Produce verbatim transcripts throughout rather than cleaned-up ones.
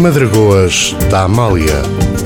Madragoas da Amália,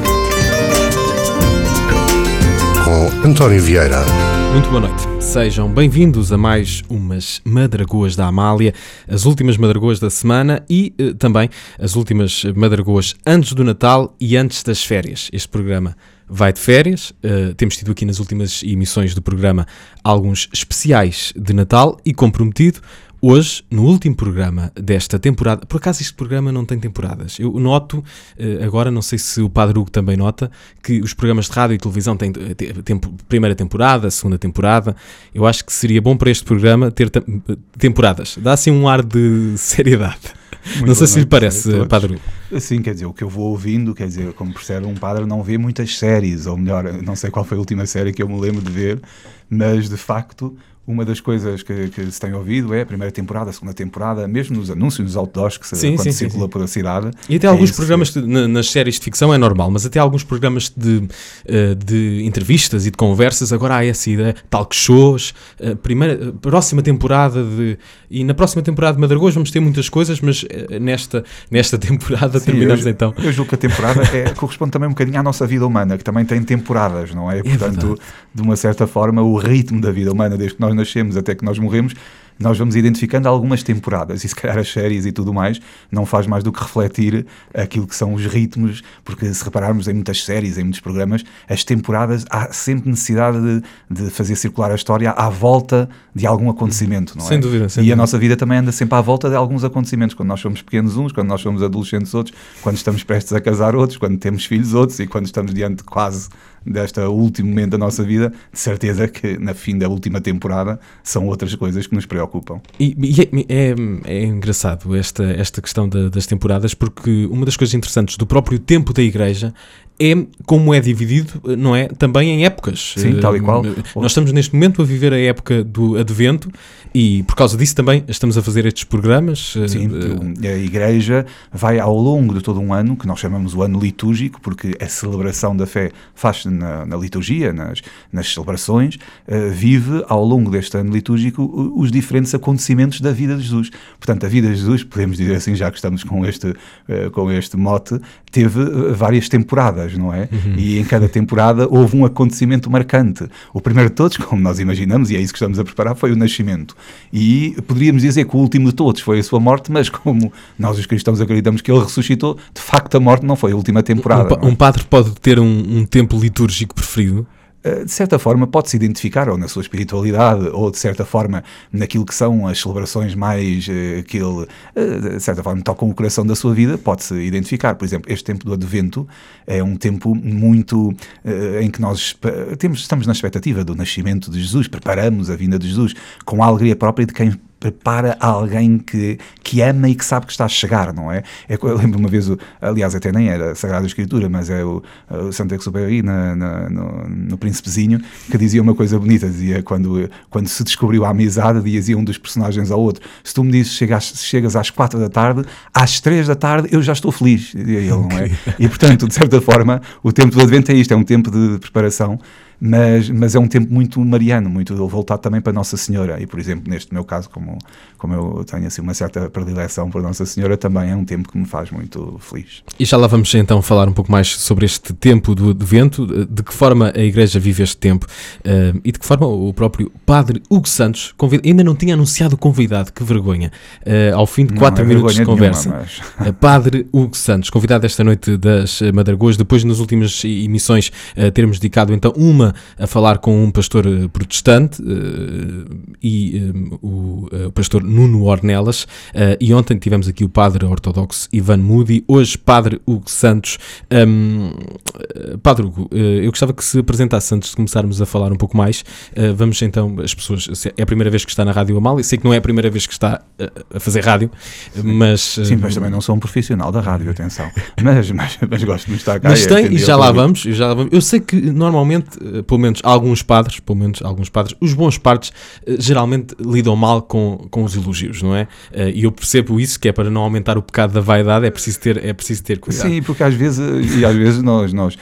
com António Vieira. Muito boa noite. Sejam bem-vindos a mais umas Madragoas da Amália, as últimas Madragoas da semana e eh, também as últimas Madragoas antes do Natal e antes das férias. Este programa vai de férias, uh, temos tido aqui nas últimas emissões do programa alguns especiais de Natal e, como prometido, hoje, no último programa desta temporada, por acaso este programa não tem temporadas, eu noto, uh, agora não sei se o Padre Hugo também nota, que os programas de rádio e televisão têm uh, tempo, primeira temporada, segunda temporada. Eu acho que seria bom para este programa ter te- temporadas, dá assim um ar de seriedade. Muito não sei se lhe parece, Padre Hugo. Sim, quer dizer, o que eu vou ouvindo, quer dizer, como percebe, um padre não vê muitas séries, ou melhor, não sei qual foi a última série que eu me lembro de ver, mas de facto uma das coisas que, que se tem ouvido é a primeira temporada, a segunda temporada, mesmo nos anúncios, nos outdoors que se, sim, quando sim, circula sim, por a cidade. E até é alguns isso, programas de, na, nas séries de ficção é normal, mas até alguns programas de, uh, de entrevistas e de conversas, agora há essa ideia, talk shows, uh, primeira, próxima temporada de, e na próxima temporada de Madragoas vamos ter muitas coisas, mas uh, nesta, nesta temporada sim, terminamos eu, então. Eu julgo que a temporada é, corresponde também um bocadinho à nossa vida humana, que também tem temporadas, não é? Portanto, é de uma certa forma, o ritmo da vida humana, desde que nós nascemos até que nós morremos, nós vamos identificando algumas temporadas e se calhar as séries e tudo mais não faz mais do que refletir aquilo que são os ritmos, porque se repararmos em muitas séries, em muitos programas, as temporadas há sempre necessidade de, de fazer circular a história à volta de algum acontecimento, não é? Sem dúvida, sem E dúvida. a nossa vida também anda sempre à volta de alguns acontecimentos, quando nós somos pequenos uns, quando nós somos adolescentes outros, quando estamos prestes a casar outros, quando temos filhos outros e quando estamos diante quase deste último momento da nossa vida, de certeza que na fim da última temporada são outras coisas que nos preocupam. E, e é, é, é engraçado esta, esta questão da, das temporadas, porque uma das coisas interessantes do próprio tempo da Igreja é como é dividido, não é? Também em épocas. Sim, tal e qual. Nós estamos neste momento a viver a época do Advento e por causa disso também estamos a fazer estes programas. Sim, a Igreja vai ao longo de todo um ano, que nós chamamos o ano litúrgico, porque a celebração da fé faz-se na, na liturgia, nas, nas celebrações, uh, vive ao longo deste ano litúrgico os diferentes acontecimentos da vida de Jesus. Portanto, a vida de Jesus, podemos dizer assim, já que estamos com este, uh, com este mote, teve uh, várias temporadas, não é? Uhum. E em cada temporada houve um acontecimento marcante. O primeiro de todos, como nós imaginamos, e é isso que estamos a preparar, foi o nascimento. E poderíamos dizer que o último de todos foi a sua morte, mas como nós os cristãos acreditamos que ele ressuscitou, de facto a morte não foi a última temporada. Um, pa- um padre pode ter um, um tempo litúrgico preferido? De certa forma pode-se identificar ou na sua espiritualidade ou de certa forma naquilo que são as celebrações mais uh, que ele, uh, de certa forma, tocam o coração da sua vida, pode-se identificar. Por exemplo, este tempo do Advento é um tempo muito uh, em que nós temos, estamos na expectativa do nascimento de Jesus, preparamos a vinda de Jesus com a alegria própria de quem prepara alguém que, que ama e que sabe que está a chegar, não é? é eu lembro uma vez, aliás até nem era a Sagrada Escritura, mas é o, o Saint-Exupéry na, na, no, no Príncipezinho, que dizia uma coisa bonita, dizia quando, quando se descobriu a amizade, dizia um dos personagens ao outro, se tu me dizes chegas, chegas às quatro da tarde, às três da tarde eu já estou feliz, dizia ele, não é? E portanto, de certa forma, o tempo do Advento é isto, é um tempo de preparação, Mas, mas é um tempo muito mariano, muito voltado também para Nossa Senhora. E, por exemplo, neste meu caso, como, como eu tenho assim, uma certa predileção por Nossa Senhora, também é um tempo que me faz muito feliz. E já lá vamos então falar um pouco mais sobre este tempo do Advento, de que forma a Igreja vive este tempo uh, e de que forma o próprio Padre Hugo Santos, convid... ainda não tinha anunciado o convidado, que vergonha, uh, ao fim de quatro é minutos de conversa. Nenhuma, mas... Padre Hugo Santos, convidado esta noite das Madragoas, depois nas últimas emissões uh, termos dedicado então uma a falar com um pastor protestante uh, e um, o, uh, o pastor Nuno Ornelas, uh, e ontem tivemos aqui o padre ortodoxo Ivan Moody, hoje Padre Hugo Santos. Um, uh, Padre Hugo, uh, eu gostava que se apresentasse antes de começarmos a falar um pouco mais. Uh, vamos então, as pessoas, é a primeira vez que está na Rádio Amália, sei que não é a primeira vez que está uh, a fazer rádio, mas... Uh, Sim, mas também não sou um profissional da rádio, atenção, mas, mas, mas gosto de estar cá. Mas tem, e já lá vamos, já lá vamos, eu sei que normalmente, uh, pelo menos alguns padres, pelo menos alguns padres, os bons padres uh, geralmente lidam mal com, com os elogios, não é? Uh, e eu percebo isso, que é para não aumentar o pecado da vaidade, é preciso ter, é preciso ter cuidado. Sim, porque às vezes, e às vezes nós, nós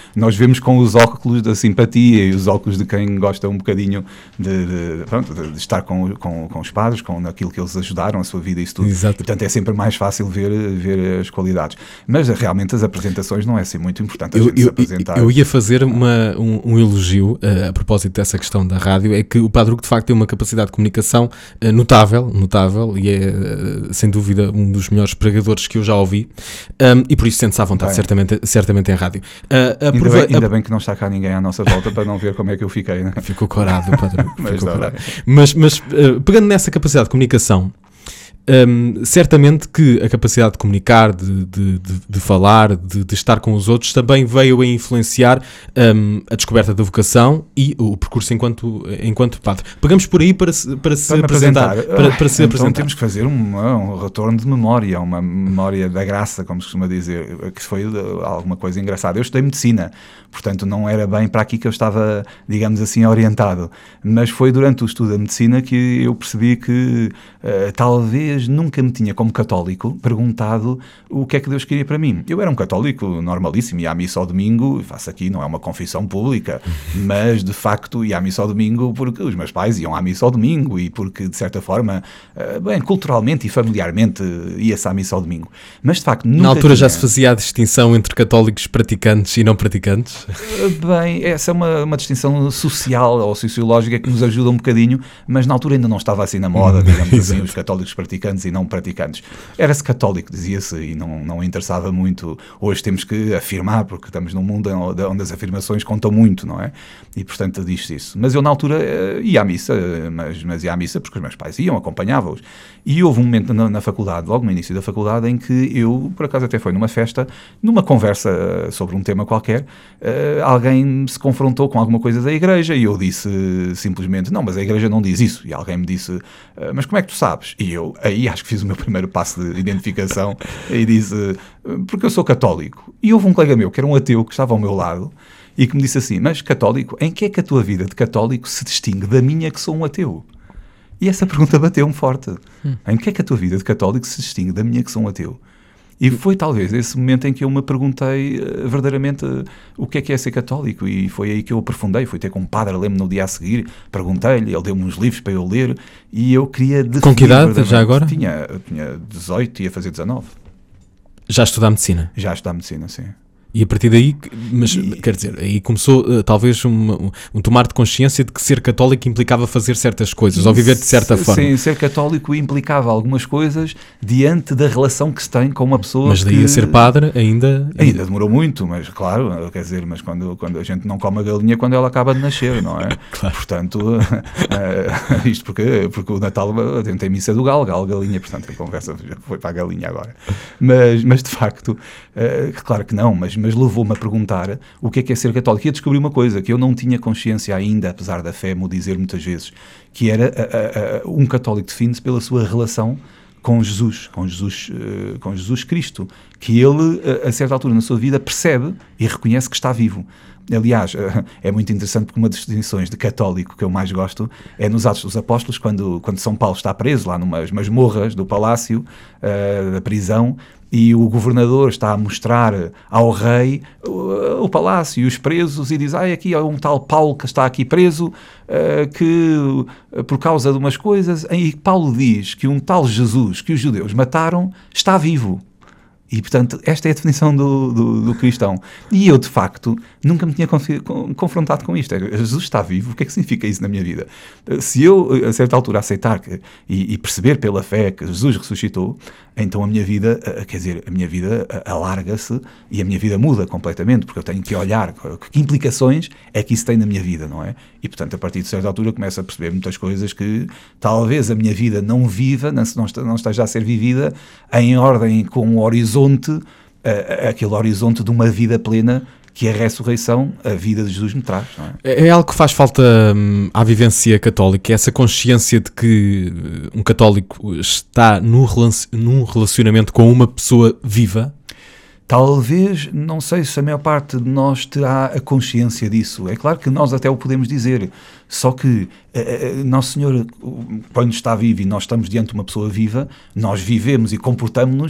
nós vemos com os óculos da simpatia e os óculos de quem gosta um bocadinho de, de, pronto, de estar com, com, com os padres, com aquilo que eles ajudaram, a sua vida e isso tudo. Exato. Portanto, é sempre mais fácil ver, ver as qualidades. Mas realmente as apresentações não é assim muito importante a Eu, gente se eu, apresentar. eu ia fazer uma, um, um elogio uh, a propósito dessa questão da rádio, é que o Padre Hugo de facto tem uma capacidade de comunicação uh, notável, notável, e é uh, sem dúvida um dos melhores pregadores que eu já ouvi, um, e por isso sente-se à vontade, certamente, certamente em rádio. Uh, ainda bem, ainda bem que não está cá ninguém à nossa volta para não ver como é que eu fiquei, né? Ficou corado, Padre Hugo. mas, ficou não, corado. mas, mas uh, pegando nessa capacidade de comunicação, Um, certamente que a capacidade de comunicar, de, de, de, de falar, de, de estar com os outros também veio a influenciar um, a descoberta da vocação e o percurso enquanto, enquanto padre. Pegamos por aí para se, para se apresentar. apresentar. Para, para se então apresentar. Temos que fazer um, um retorno de memória, uma memória da graça, como se costuma dizer, que foi alguma coisa engraçada. Eu estudei medicina, portanto não era bem para aqui que eu estava, digamos assim, orientado. Mas foi durante o estudo da medicina que eu percebi que uh, talvez nunca me tinha, como católico, perguntado o que é que Deus queria para mim. Eu era um católico normalíssimo, ia à missa ao domingo, faço aqui, não é uma confissão pública, mas de facto ia à missa ao domingo porque os meus pais iam à missa ao domingo e porque, de certa forma, bem, culturalmente e familiarmente ia-se à missa ao domingo. Mas, de facto, nunca Na altura tinha... já se fazia a distinção entre católicos praticantes e não praticantes? Bem, essa é uma, uma distinção social ou sociológica que nos ajuda um bocadinho, mas na altura ainda não estava assim na moda, digamos assim, os católicos praticantes e não praticantes. Era-se católico, dizia-se, e não, não interessava muito. Hoje temos que afirmar, porque estamos num mundo onde as afirmações contam muito, não é? E, portanto, diz-se isso. Mas eu, na altura, ia à missa, mas, mas ia à missa porque os meus pais iam, acompanhava-os. E houve um momento na, na faculdade, logo no início da faculdade, em que eu, por acaso até foi numa festa, numa conversa sobre um tema qualquer, alguém se confrontou com alguma coisa da igreja e eu disse simplesmente, não, mas a igreja não diz isso. E alguém me disse, mas como é que tu sabes? E eu, aí acho que fiz o meu primeiro passo de identificação e disse, porque eu sou católico. E houve um colega meu, que era um ateu, que estava ao meu lado e que me disse assim, mas católico, em que é que a tua vida de católico se distingue da minha, que sou um ateu? E essa pergunta bateu-me forte. Hum. Em que é que a tua vida de católico se distingue da minha, que sou um ateu? E foi talvez esse momento em que eu me perguntei uh, verdadeiramente uh, o que é que é ser católico, e foi aí que eu aprofundei. Fui ter com um padre, lembro-me no dia a seguir, perguntei-lhe, ele deu-me uns livros para eu ler e eu queria definir. Com que idade já agora? Tinha, tinha dezoito, ia fazer dezanove. Já estudar medicina? Já a estudar medicina, sim. E a partir daí, mas e, quer dizer, aí começou uh, talvez um, um, um tomar de consciência de que ser católico implicava fazer certas coisas, ou viver de certa sim, forma. Sim, ser católico implicava algumas coisas diante da relação que se tem com uma pessoa. Mas daí que... a ser padre ainda... Ainda demorou muito, mas claro, quer dizer, mas quando, quando a gente não come a galinha quando ela acaba de nascer, não é? Claro. Portanto, uh, isto porque, porque o Natal tem missa do galo, galo, galinha, portanto a conversa já foi para a galinha agora. Mas, mas de facto, uh, claro que não, mas, mas levou-me a perguntar o que é que é ser católico. E a descobrir uma coisa que eu não tinha consciência ainda, apesar da fé me dizer muitas vezes, que era uh, uh, uh, um católico define-se pela sua relação com Jesus, com Jesus, uh, com Jesus Cristo, que ele, uh, a certa altura na sua vida, percebe e reconhece que está vivo. Aliás, uh, é muito interessante porque uma das distinções de católico que eu mais gosto é nos Atos dos Apóstolos, quando, quando São Paulo está preso lá numas masmorras do palácio, uh, da prisão, e o governador está a mostrar ao rei o, o palácio e os presos e diz, ah, aqui há um tal Paulo que está aqui preso, uh, que uh, por causa de umas coisas, e Paulo diz que um tal Jesus que os judeus mataram está vivo. E, portanto, esta é a definição do, do, do cristão. E eu, de facto, nunca me tinha confrontado com isto. Jesus está vivo, o que é que significa isso na minha vida? Se eu, a certa altura, aceitar que, e, e perceber pela fé que Jesus ressuscitou, então a minha vida, quer dizer, a minha vida alarga-se e a minha vida muda completamente, porque eu tenho que olhar que implicações é que isso tem na minha vida, não é? E, portanto, a partir de certa altura começo a perceber muitas coisas que talvez a minha vida não viva, não, não esteja a ser vivida em ordem com um horizonte, Uh, aquele horizonte de uma vida plena que a ressurreição, a vida de Jesus me traz. Não é? É, é algo que faz falta hum, à vivência católica, essa consciência de que um católico está num, num relacionamento com uma pessoa viva? Talvez, não sei se a maior parte de nós terá a consciência disso. É claro que nós até o podemos dizer, só que uh, Nosso Senhor, quando está vivo e nós estamos diante de uma pessoa viva, nós vivemos e comportamos-nos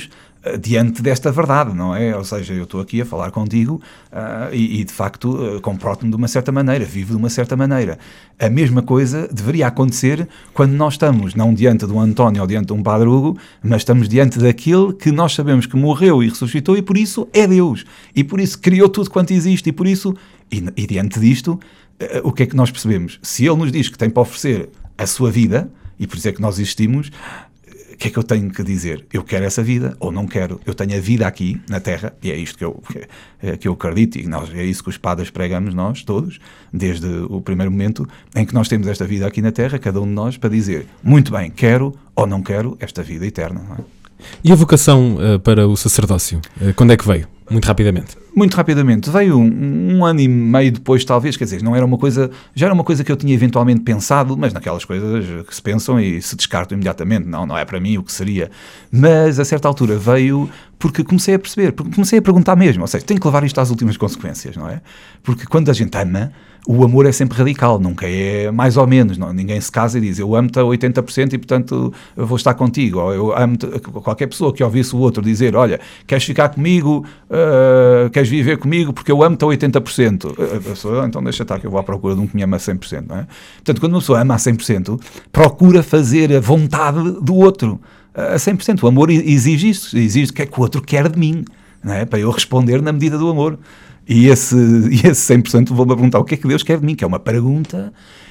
diante desta verdade, não é? Ou seja, eu estou aqui a falar contigo uh, e, e, de facto, uh, comporto-me de uma certa maneira, vivo de uma certa maneira. A mesma coisa deveria acontecer quando nós estamos, não diante de um António ou diante de um Padre Hugo, mas estamos diante daquele que nós sabemos que morreu e ressuscitou e, por isso, é Deus. E, por isso, criou tudo quanto existe. E, por isso, e, e diante disto, uh, o que é que nós percebemos? Se Ele nos diz que tem para oferecer a sua vida, e por isso é que nós existimos, o que é que eu tenho que dizer? Eu quero essa vida ou não quero? Eu tenho a vida aqui na Terra, e é isto que eu, que, que eu acredito, e nós, é isso que os padres pregamos nós todos, desde o primeiro momento em que nós temos esta vida aqui na Terra, cada um de nós, para dizer, muito bem, quero ou não quero esta vida eterna. Não é? E a vocação uh, para o sacerdócio? Uh, quando é que veio? Muito rapidamente. Muito rapidamente. Veio um, um ano e meio depois, talvez, quer dizer, não era uma coisa, já era uma coisa que eu tinha eventualmente pensado, mas naquelas coisas que se pensam e se descartam imediatamente. Não, não é para mim o que seria. Mas, a certa altura, veio porque comecei a perceber, porque comecei a perguntar mesmo, ou seja, tenho que levar isto às últimas consequências, não é? Porque quando a gente ama, o amor é sempre radical, nunca é mais ou menos, não, ninguém se casa e diz eu amo-te a oitenta por cento e portanto eu vou estar contigo, ou eu amo-te, qualquer pessoa que ouvisse o outro dizer, olha, queres ficar comigo, uh, queres viver comigo porque eu amo-te a oitenta por cento, a pessoa, então deixa estar que eu vou à procura de um que me ama a cem por cento, não é? Portanto, quando uma pessoa ama a cem por cento, procura fazer a vontade do outro a cem por cento, o amor exige isso, exige o que é que o outro quer de mim, não é? Para eu responder na medida do amor. E esse, e esse cem por cento vou-me perguntar o que é que Deus quer de mim, que é uma pergunta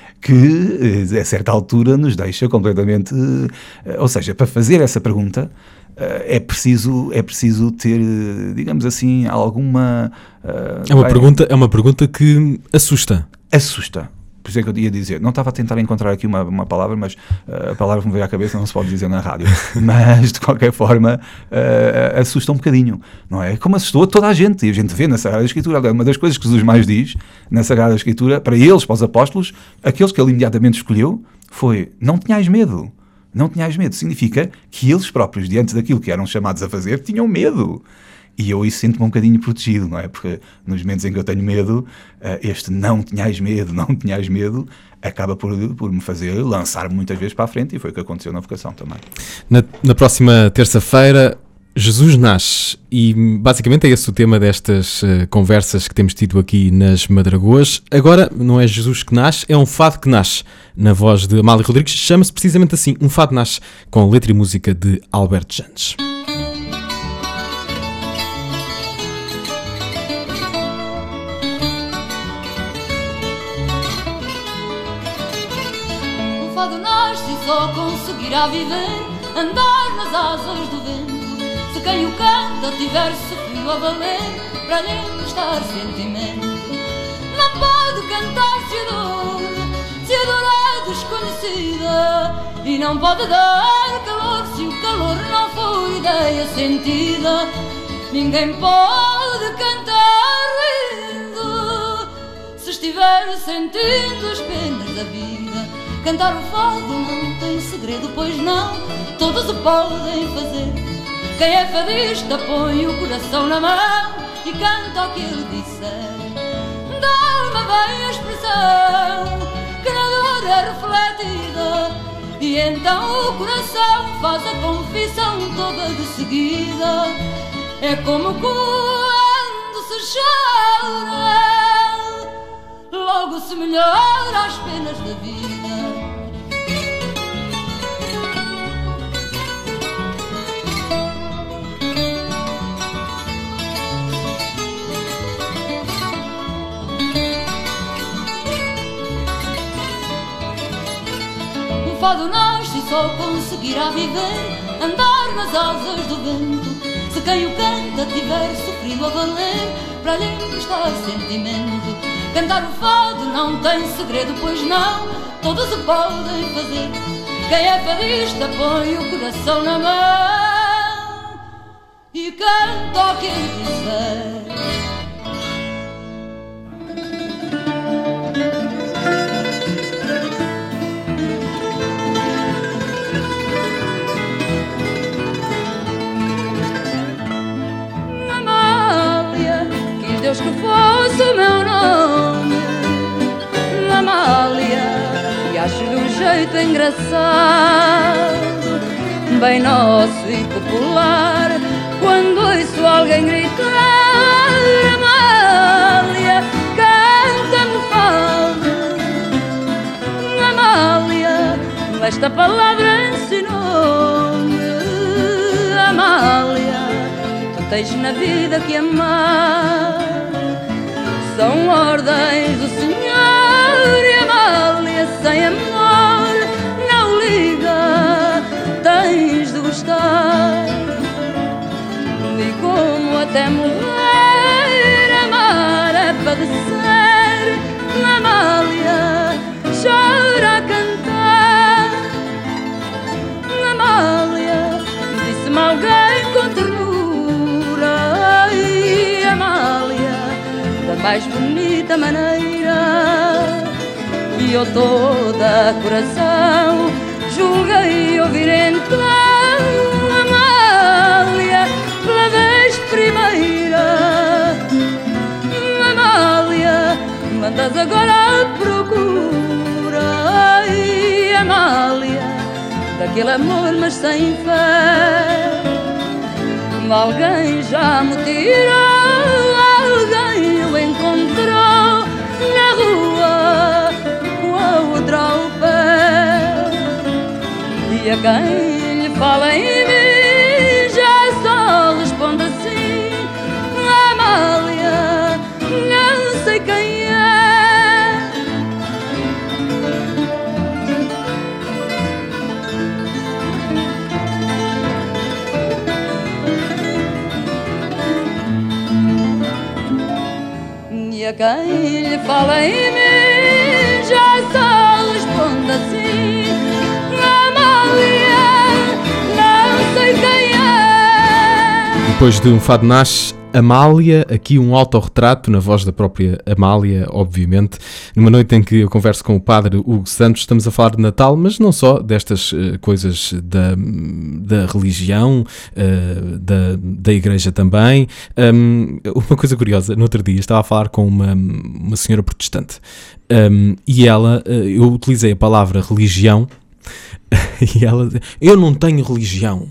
que, a certa altura, nos deixa completamente... Ou seja, para fazer essa pergunta é preciso, é preciso ter, digamos assim, alguma... É uma, pergunta, é uma pergunta que assusta. Assusta. Por isso é que eu ia dizer, não estava a tentar encontrar aqui uma, uma palavra, mas uh, a palavra que me veio à cabeça não se pode dizer na rádio, mas de qualquer forma uh, assusta um bocadinho, não é? Como assustou toda a gente, e a gente vê na Sagrada Escritura, uma das coisas que Jesus mais diz na Sagrada Escritura, para eles, para os apóstolos, aqueles que ele imediatamente escolheu, foi, não tenhais medo, não tenhais medo, significa que eles próprios, diante daquilo que eram chamados a fazer, tinham medo. E eu isso sinto-me um bocadinho protegido, não é? Porque nos momentos em que eu tenho medo, este não tenhais medo, não tenhais medo, acaba por, por me fazer lançar-me muitas vezes para a frente, e foi o que aconteceu na vocação também. Na, na próxima terça-feira, Jesus nasce, e basicamente é esse o tema destas uh, conversas que temos tido aqui nas Madragoas. Agora, não é Jesus que nasce, é um fado que nasce, na voz de Amália Rodrigues, chama-se precisamente assim, Um Fado Nasce, com letra e música de Alberto Jandes. Só conseguirá viver, andar nas asas do vento. Se quem o canta tiver sofrido a valer, para lhe emprestar sentimento. Não pode cantar-se a dor, se a dor é desconhecida, e não pode dar calor se o calor não for ideia sentida. Ninguém pode cantar rindo, se estiver sentindo as penas da vida. Cantar o fado não tem segredo, pois não, todos o podem fazer. Quem é fadista põe o coração na mão e canta o que ele disser. Da alma vem a expressão que na dor é refletida, e então o coração faz a confissão toda de seguida. É como quando se chora, logo se melhora as penas da vida. O fado nasce e só conseguirá viver, andar nas asas do vento. Se quem o canta tiver sofrido a valer, para lhe emprestar sentimento. Cantar o fado não tem segredo, pois não, todos o podem fazer. Quem é fadista põe o coração na mão e canta o que ele quiser. Deus que fosse o meu nome, Amália, e acho de um jeito engraçado, bem nosso e popular, alguém gritar: Amália, canta-me fado. Amália, esta palavra ensinou-me. Amália, tu tens na vida que amar. São ordens do Senhor e Amália, sem amor não liga, tens de gostar. E como até morrer amar é padecer, Amália chora a cantar. Amália, disse-me alguém com ternura, ai Amália, da mais bonita maneira. E eu toda coração julguei ouvir então: Amália, pela vez primeira. Amália, mandas agora à procura, ai Amália, daquele amor mas sem fé. Alguém já me tirou, alguém o encontrou na rua com a outra ao pé. E a quem lhe fala em mim já só responde assim: Amália, não sei quem é. E a quem lhe fala em mim já só responde assim: Amália, não sei quem é. Depois de Um Fado Nasce, Amália, aqui um autorretrato na voz da própria Amália, obviamente. Numa noite em que eu converso com o padre Hugo Santos, estamos a falar de Natal, mas não só destas uh, coisas da, da religião, uh, da, da igreja também. Um, uma coisa curiosa, no outro dia estava a falar com uma, uma senhora protestante um, e ela, uh, eu utilizei a palavra religião e ela, eu não tenho religião.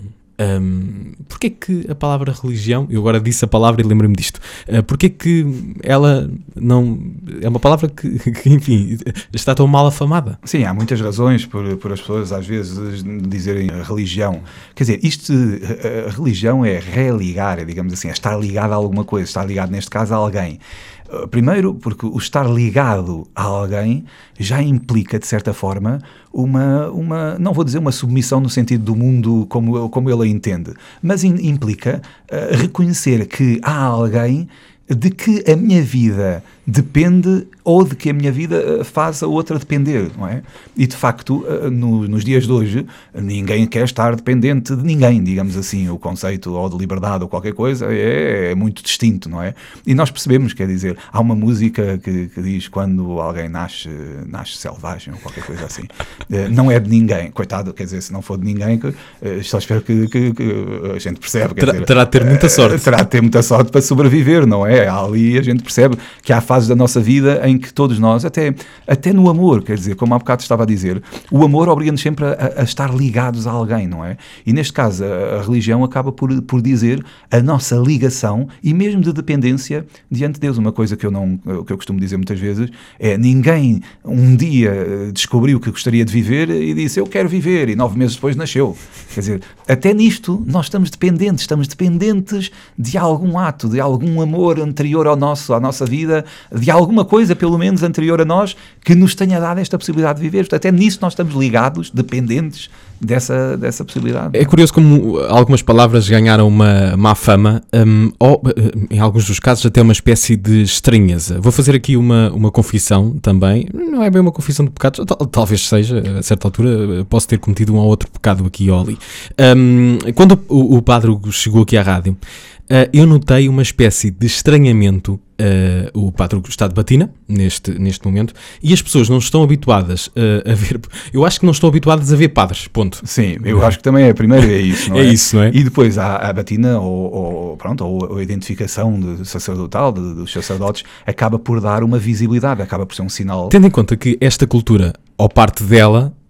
Um, Porquê que a palavra religião, eu agora disse a palavra e lembrei-me disto, uh, porquê que ela não, é uma palavra que, que, enfim, está tão mal afamada? Sim, há muitas razões por, por as pessoas às vezes dizerem religião. Quer dizer, isto, a, a religião é religar, é, digamos assim, é estar ligado a alguma coisa, estar ligado neste caso a alguém. Primeiro, porque o estar ligado a alguém já implica, de certa forma, uma, uma não vou dizer uma submissão no sentido do mundo como, como ele a entende, mas in, implica uh, reconhecer que há alguém de que a minha vida depende ou de que a minha vida faz a outra depender, não é? E de facto, no, nos dias de hoje, ninguém quer estar dependente de ninguém, digamos assim. O conceito ou de liberdade ou qualquer coisa é, é muito distinto, não é? E nós percebemos, quer dizer, há uma música que, que diz quando alguém nasce, nasce selvagem ou qualquer coisa assim. Não é de ninguém, coitado, quer dizer, se não for de ninguém, só espero que, que, que a gente percebe. Quer terá, dizer, terá de ter muita sorte. Terá de ter muita sorte para sobreviver, não é? Ali a gente percebe que há fases da nossa vida em que todos nós, até, até no amor, quer dizer, como há bocado estava a dizer, o amor obriga-nos sempre a, a estar ligados a alguém, não é? E neste caso a, a religião acaba por, por dizer a nossa ligação e mesmo de dependência diante de Deus. Uma coisa que eu, não, que eu costumo dizer muitas vezes é: ninguém um dia descobriu que gostaria de viver e disse eu quero viver, e nove meses depois nasceu. Quer dizer, até nisto nós estamos dependentes, estamos dependentes de algum ato, de algum amor anterior ao nosso, à nossa vida, de alguma coisa, pelo menos, anterior a nós, que nos tenha dado esta possibilidade de viver. Portanto, até nisso nós estamos ligados, dependentes dessa, dessa possibilidade. É curioso como algumas palavras ganharam uma má fama, um, ou, em alguns dos casos, até uma espécie de estranheza. Vou fazer aqui uma, uma confissão também. Não é bem uma confissão de pecados, tal, talvez seja, a certa altura posso ter cometido um ou outro pecado aqui ou ali. Um, quando o, o padre chegou aqui à rádio, Uh, eu notei uma espécie de estranhamento. Uh, o padre está de batina neste, neste momento e as pessoas não estão habituadas uh, a ver. Eu acho que não estão habituadas a ver padres, ponto. Sim, eu é. acho que também é primeiro é isso, não é? É isso, não é? E depois há a batina ou, ou, pronto, ou a identificação de sacerdotal de, dos sacerdotes acaba por dar uma visibilidade, acaba por ser um sinal. Tendo em conta que esta cultura, ou parte dela,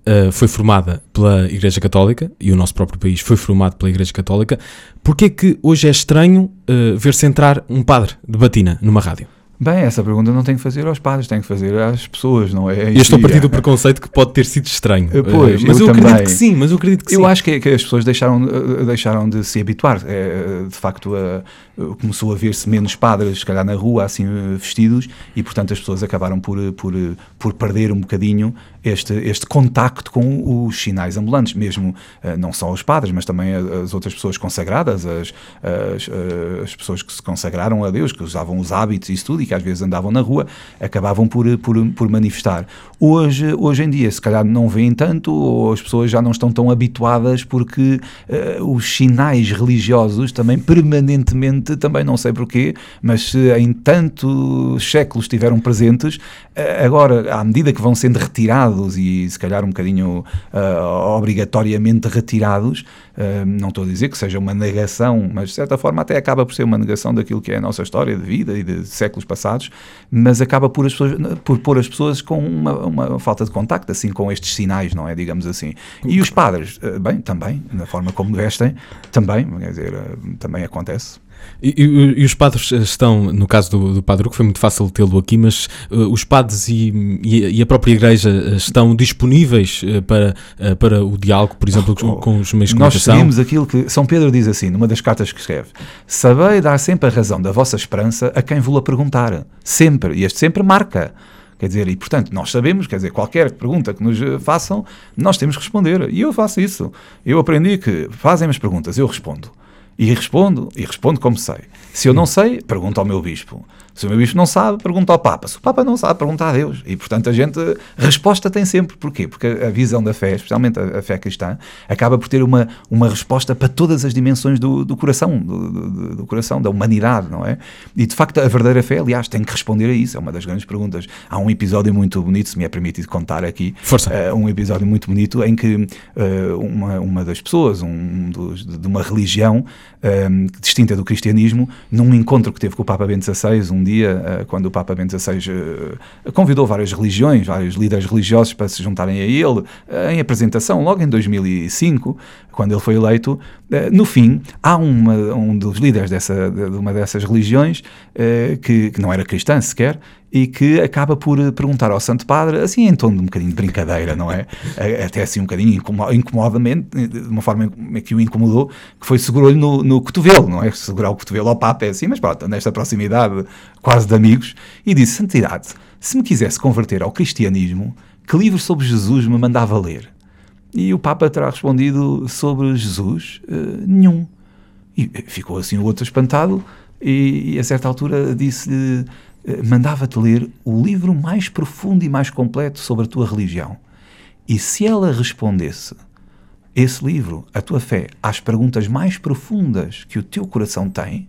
uh, foi formada pela Igreja Católica e o nosso próprio país foi formado pela Igreja Católica. Porquê que hoje é estranho uh, ver-se entrar um padre de batina numa rádio? Bem, essa pergunta não tem que fazer aos padres, tem que fazer às pessoas, não é? Eu estou a partir do preconceito que pode ter sido estranho. Pois, uh, mas eu, eu também. acredito que sim, mas eu acredito que eu sim. acho que, que as pessoas deixaram, deixaram de se habituar. É, de facto, a, começou a ver-se menos padres, se calhar, na rua, assim, vestidos, e, portanto, as pessoas acabaram por, por, por perder um bocadinho este, este contacto com os sinais ambulantes, mesmo não só os padres, mas também as outras pessoas consagradas, as, as, as pessoas que se consagraram a Deus, que usavam os hábitos e isso tudo, e que às vezes andavam na rua, acabavam por, por, por manifestar. Hoje, hoje em dia, se calhar não veem tanto, ou as pessoas já não estão tão habituadas, porque uh, os sinais religiosos também permanentemente, também não sei porquê, mas se em tantos séculos estiveram presentes, uh, agora, à medida que vão sendo retirados e se calhar um bocadinho uh, obrigatoriamente retirados, uh, não estou a dizer que seja uma negação, mas de certa forma até acaba por ser uma negação daquilo que é a nossa história de vida e de séculos passados, mas acaba por, as pessoas, por pôr as pessoas com uma, uma falta de contacto, assim, com estes sinais, não é? Digamos assim. E os padres, uh, bem, também, na forma como vestem, também, quer dizer, uh, também acontece. E, e, e os padres estão, no caso do, do Padre Hugo, foi muito fácil tê-lo aqui, mas uh, os padres e, e, e a própria Igreja estão disponíveis uh, para, uh, para o diálogo, por exemplo, oh, oh, com os meios de comunicação? Nós seguimos aquilo que São Pedro diz assim, numa das cartas que escreve: sabei dar sempre a razão da vossa esperança a quem vos-la perguntar. Sempre. E este sempre marca. Quer dizer, e portanto, nós sabemos, quer dizer, qualquer pergunta que nos façam, nós temos que responder. E eu faço isso. Eu aprendi que fazem as perguntas, eu respondo. E respondo, e respondo como sei. Se eu não sei, pergunto ao meu bispo. Se o meu bispo não sabe, pergunto ao Papa. Se o Papa não sabe, pergunta a Deus. E, portanto, a gente... A resposta tem sempre. Porquê? Porque a visão da fé, especialmente a, a fé cristã, acaba por ter uma, uma resposta para todas as dimensões do, do coração, do, do, do coração, da humanidade, não é? E, de facto, a verdadeira fé, aliás, tem que responder a isso. É uma das grandes perguntas. Há um episódio muito bonito, se me é permitido contar aqui. Força. Uh, um episódio muito bonito em que uh, uma, uma das pessoas, um dos, de uma religião um, distinta do cristianismo, num encontro que teve com o Papa Bento dezasseis, um dia, quando o Papa Bento dezasseis convidou várias religiões, vários líderes religiosos para se juntarem a ele, em apresentação, logo em dois mil e cinco, quando ele foi eleito, no fim, há uma, um dos líderes dessa, de uma dessas religiões, que, que não era cristã sequer, e que acaba por perguntar ao Santo Padre, assim em tom de um bocadinho de brincadeira, não é? Até assim um bocadinho incomodamente, de uma forma que o incomodou, que foi segurou-lhe no, no cotovelo, não é? Segurar o cotovelo ao Papa é assim, mas pronto, nesta proximidade quase de amigos, e disse: Santidade, se me quisesse converter ao cristianismo, que livro sobre Jesus me mandava ler? E o Papa terá respondido: sobre Jesus, uh, nenhum. E ficou assim o outro espantado, e, e a certa altura disse-lhe: mandava-te ler o livro mais profundo e mais completo sobre a tua religião. E se ela respondesse, esse livro, a tua fé, às perguntas mais profundas que o teu coração tem,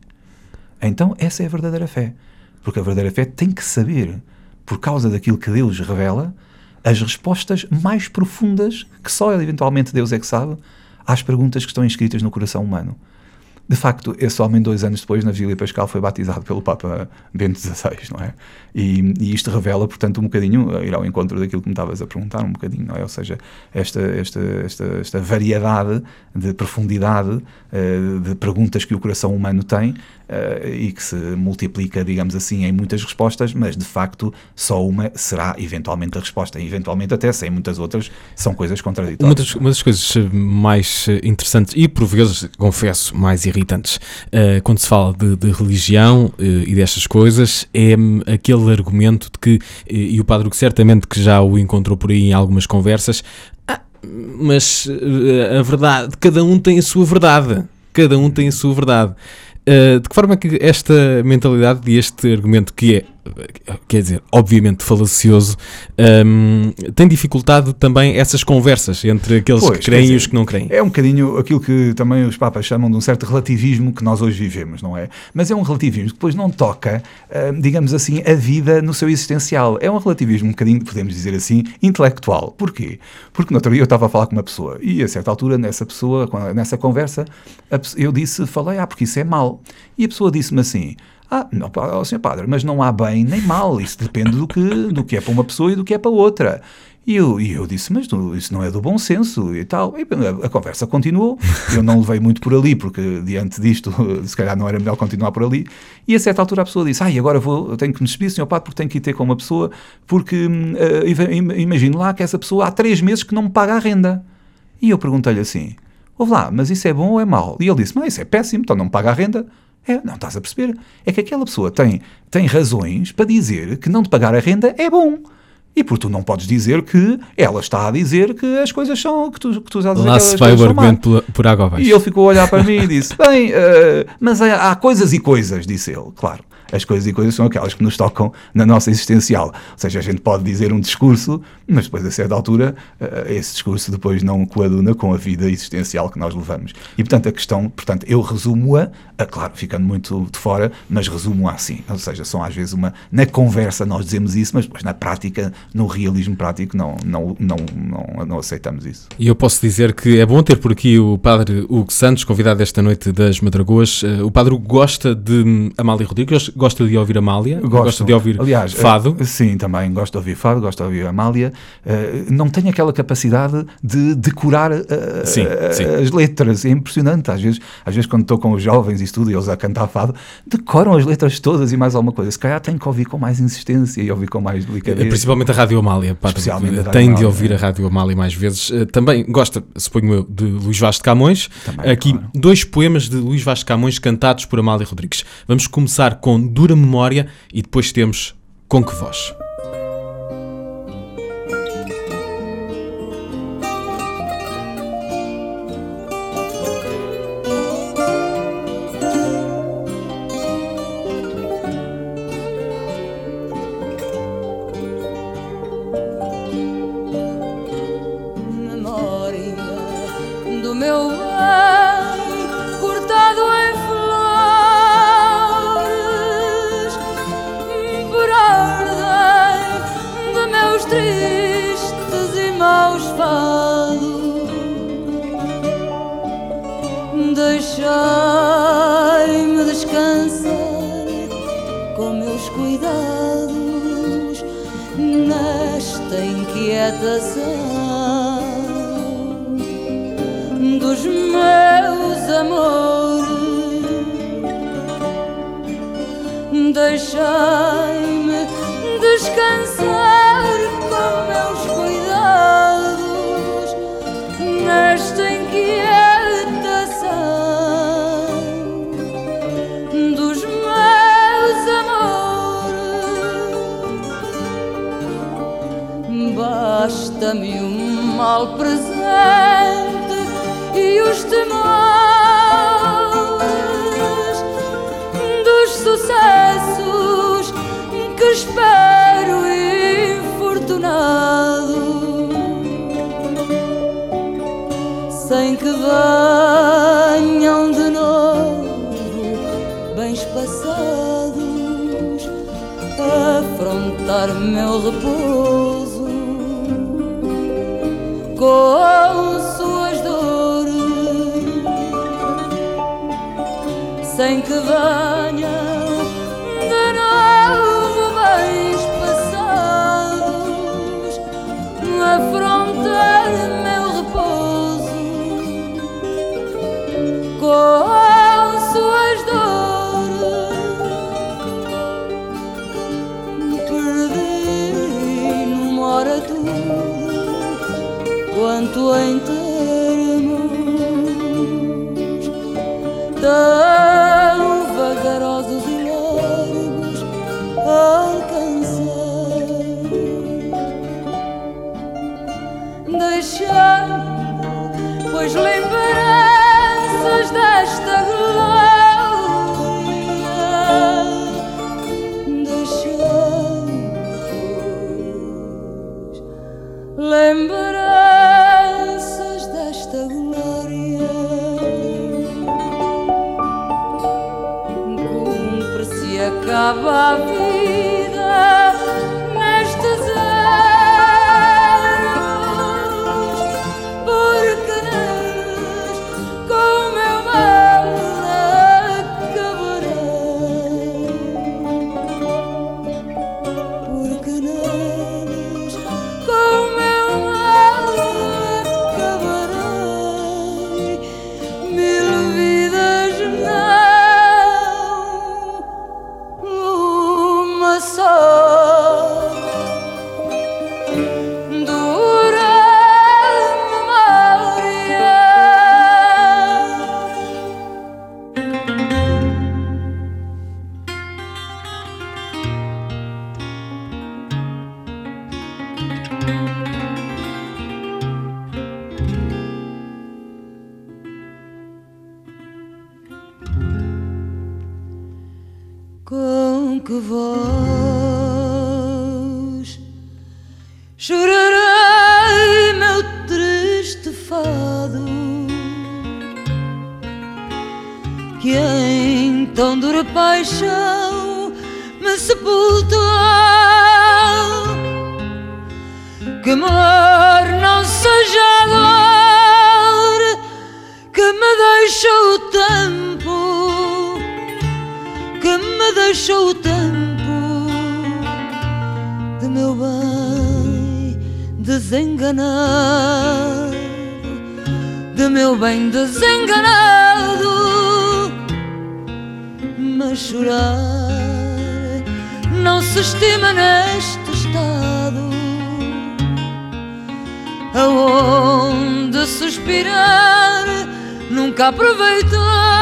então essa é a verdadeira fé. Porque a verdadeira fé tem que saber, por causa daquilo que Deus revela, as respostas mais profundas, que só eventualmente Deus é que sabe, às perguntas que estão inscritas no coração humano. De facto, esse homem, dois anos depois, na Vigília Pascal, foi batizado pelo Papa Bento dezasseis, não é? E, e isto revela, portanto, um bocadinho, ir ao encontro daquilo que me estavas a perguntar, um bocadinho, não é? Ou seja, esta, esta, esta, esta variedade de profundidade, uh, de perguntas que o coração humano tem, uh, e que se multiplica, digamos assim, em muitas respostas, mas, de facto, só uma será eventualmente a resposta. E, eventualmente, até sem muitas outras, são coisas contraditórias. Uma das, uma das coisas mais interessantes, e por vezes, confesso, mais irritantes, uh, quando se fala de, de religião uh, e destas coisas, é um, aquele argumento de que, uh, e o Padre Hugo certamente que já o encontrou por aí em algumas conversas, ah, mas uh, a verdade, cada um tem a sua verdade, cada um tem a sua verdade. Uh, de que forma é que esta mentalidade e este argumento, que é, quer dizer, obviamente falacioso, um, tem dificultado também essas conversas entre aqueles pois, que creem dizer, e os que não creem? É um bocadinho aquilo que também os papas chamam de um certo relativismo que nós hoje vivemos, não é? Mas é um relativismo que depois não toca, uh, digamos assim, a vida no seu existencial. É um relativismo um bocadinho, podemos dizer assim, intelectual. Porquê? Porque no outro dia eu estava a falar com uma pessoa e a certa altura, nessa pessoa, nessa conversa, eu disse, falei, ah, porque isso é mau. E a pessoa disse-me assim: Ah, não, oh, senhor Padre, mas não há bem nem mal, isso depende do que, do que é para uma pessoa e do que é para outra. E eu, e eu disse, mas tu, isso não é do bom senso e tal. E a, a conversa continuou, eu não levei muito por ali, porque diante disto, se calhar não era melhor continuar por ali. E a certa altura a pessoa disse, ai, agora vou, eu tenho que me despedir, senhor Padre, porque tenho que ir ter com uma pessoa, porque uh, imagino lá que essa pessoa há três meses que não me paga a renda. E eu perguntei-lhe assim, ouve lá, mas isso é bom ou é mau? E ele disse, mas isso é péssimo, então não me paga a renda. É, não estás a perceber? É que aquela pessoa tem, tem razões para dizer que não te pagar a renda é bom. E porque tu não podes dizer que ela está a dizer que as coisas são, que tu, que tu estás a dizer Lá que se as vai o coisas são argumento más. por, por água abaixo. E ele ficou a olhar para mim e disse, bem, uh, mas há, há coisas e coisas, disse ele, claro. As coisas e coisas são aquelas que nos tocam na nossa existencial. Ou seja, a gente pode dizer um discurso, mas depois a certa altura uh, esse discurso depois não coaduna com a vida existencial que nós levamos. E portanto a questão, portanto eu resumo-a, uh, claro, ficando muito de fora, mas resumo-a assim. Ou seja, são às vezes uma... Na conversa nós dizemos isso, mas depois na prática, no realismo prático, não, não, não, não, não aceitamos isso. E eu posso dizer que é bom ter por aqui o Padre Hugo Santos, convidado esta noite das Madragoas. Uh, o Padre Hugo gosta de Amália Rodrigues, gosta de ouvir Amália, Gosto. gosta de ouvir Aliás, fado. Uh, sim, também gosto de ouvir fado, gosto de ouvir Amália. Uh, não tenho aquela capacidade de decorar uh, sim, uh, sim. as letras, é impressionante. Às vezes, às vezes quando estou com os jovens e tudo, e eles a cantar fado, decoram as letras todas e mais alguma coisa. Se calhar tenho que ouvir com mais insistência e ouvir com mais delicadeza. Principalmente a Rádio Amália, Padre. Especialmente a Rádio Tem de Amália, ouvir é. a Rádio Amália mais vezes. Uh, também gosta, suponho eu, de Luís Vaz de Camões. Também, Aqui claro. dois poemas de Luís Vaz de Camões cantados por Amália Rodrigues. Vamos começar com Dura Memória e depois temos Com Que Voz. Memória do meu bem cortado em flores por ordem de meus tristes e maus fados. Deixai-me descansar com meus cuidados nesta inquietação dos meus amores. Deixai-me descansar com meus cuidados nesta inquietação dos meus amores. Basta-me um mal presente e os temores dos sucessos que espero infortunado, sem que venham de novo bens passados afrontar meu repouso com suas dores, sem que venham de novo bens passados afrontar meu repouso com suas dores. Perdi numa hora tudo quanto em termos tão vagarosos e largos alcancei. Deixando, pois, lembranças desta glória, deixando, pois, lembranças desta glória. Cumpre-se acaba a vida nestes erros, porque neles com meu mal acabarei. vós chorarei meu triste fado, que em tão dura paixão me sepultou, que amor não seja a dor que me deixou o tempo, que me deixou o tempo de meu bem desenganado, de meu bem desenganado. Mas chorar não se estima neste estado, aonde suspirar nunca aproveitou.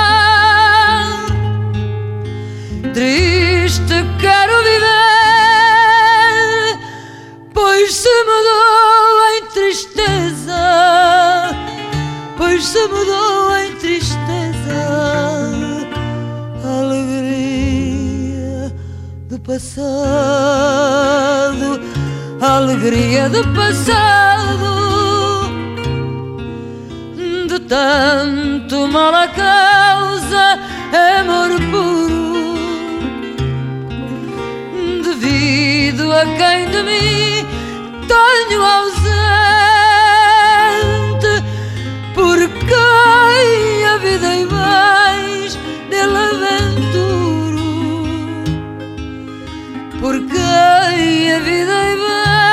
Triste quero viver, pois se mudou em tristeza, pois se mudou em tristeza a alegria do passado, a alegria do passado. De tanto mal a causa, amor puro, devido a quem de mim tenho ausente, por quem a vida e bens dele aventuro, por quem a vida e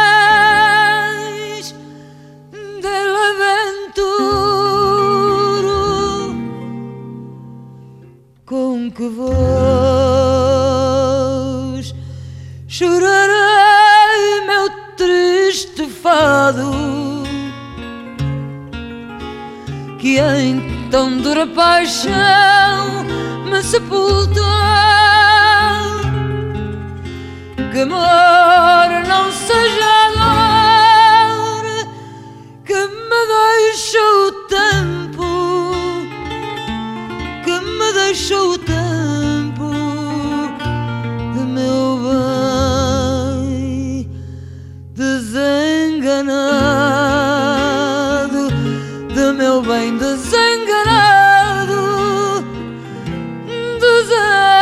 bens dele aventuro, com que vós chorarei meu triste fado, que em tão dura paixão me sepultou, que amor não seja a dor que me deixou o tempo, que me deixou o tempo de meu bem desenganado, de meu bem desenganado, desenganado.